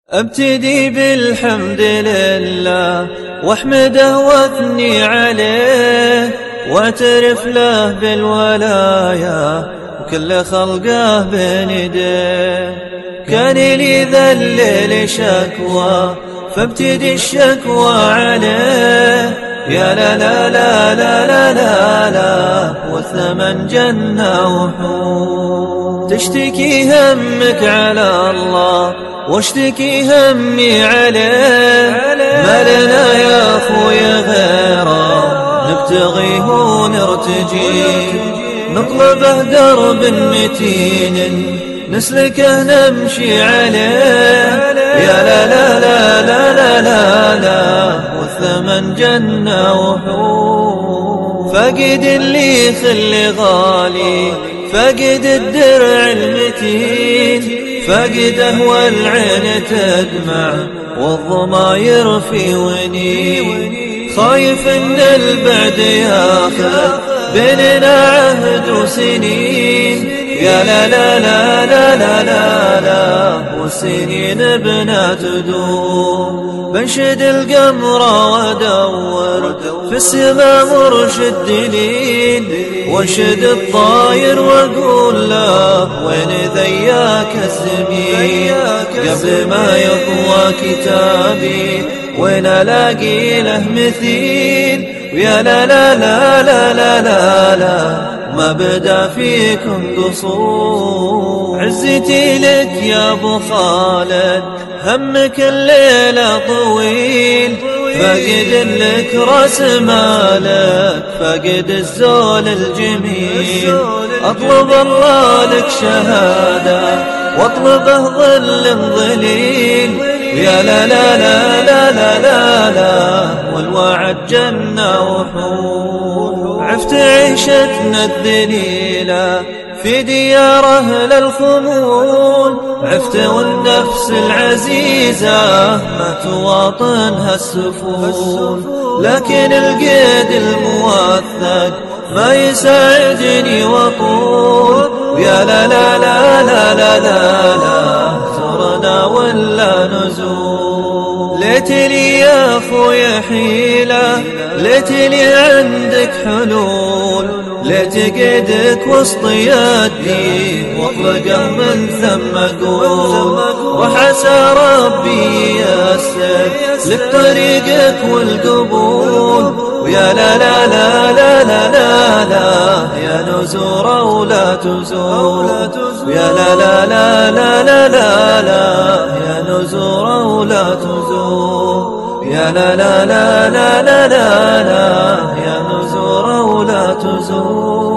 ابتدي بالحمد لله واحمده واثني عليه واعترف له بالولايا وكل خلقه بين يديه. كان لي ذا الليل شكوى فابتدي الشكوى عليه. يا لا لا لا لا لا لا لا والثمن جنة وحور. تشتكي همك على الله واشتكي همي عليه. ما لنا يا اخوي غيره نبتغيه ونرتجيه. نطلبه درب متين نسلكه نمشي عليه. يا لا لا لا لا لا لا لا والثمن جنة وحور. فقد اللي يخلي غالي فقد الدرع المتين. فقده والعين تدمع والضماير في ونين. خايف ان البعد ياخذ بيننا عهد وسنين. يا لا لا لا لا لا لا لا والسنين بنا تدور. بنشد القمر وادور في السماء مرشد دليل. وانشد الطاير واقول له وين ذياك الزميل. قبل ما يطوى كتابي وين الاقي له مثيل. ويا لا لا لا لا لا لا لا ما بدا فيكم قصور. عزتي لك يا ابو خالد همك الليلة طويل. فقد لك راس مالك فقد الزول الجميل. اطلب الله لك شهادة واطلبه ظل ظليل. يا لا لا لا لا لا لا لا والوعد جنة وحور. عفت عيشتنا الذليلة في ديار أهل الخمول. عفت والنفس العزيزة ما تواطنها السفول. لكن القيد الموثق ما يساعدني وطول. يا لا لا لا لا لا لا لا زرنا ولا نزول. ليت لي يا اخويا حيلة ليت لي عندك حلول. ليت قيدك وسط يدي واطلقه من ثم اقول. وحسى ربي ييسر لك طريقك والقبول. ويا لا لا لا لا لا لا لا يا نزور ولا تزور. ويا لا لا لا لا لا لا لا يا نزور ولا تزور. يا لا لا لا لا لا لا لا يا نزور ولا تزور.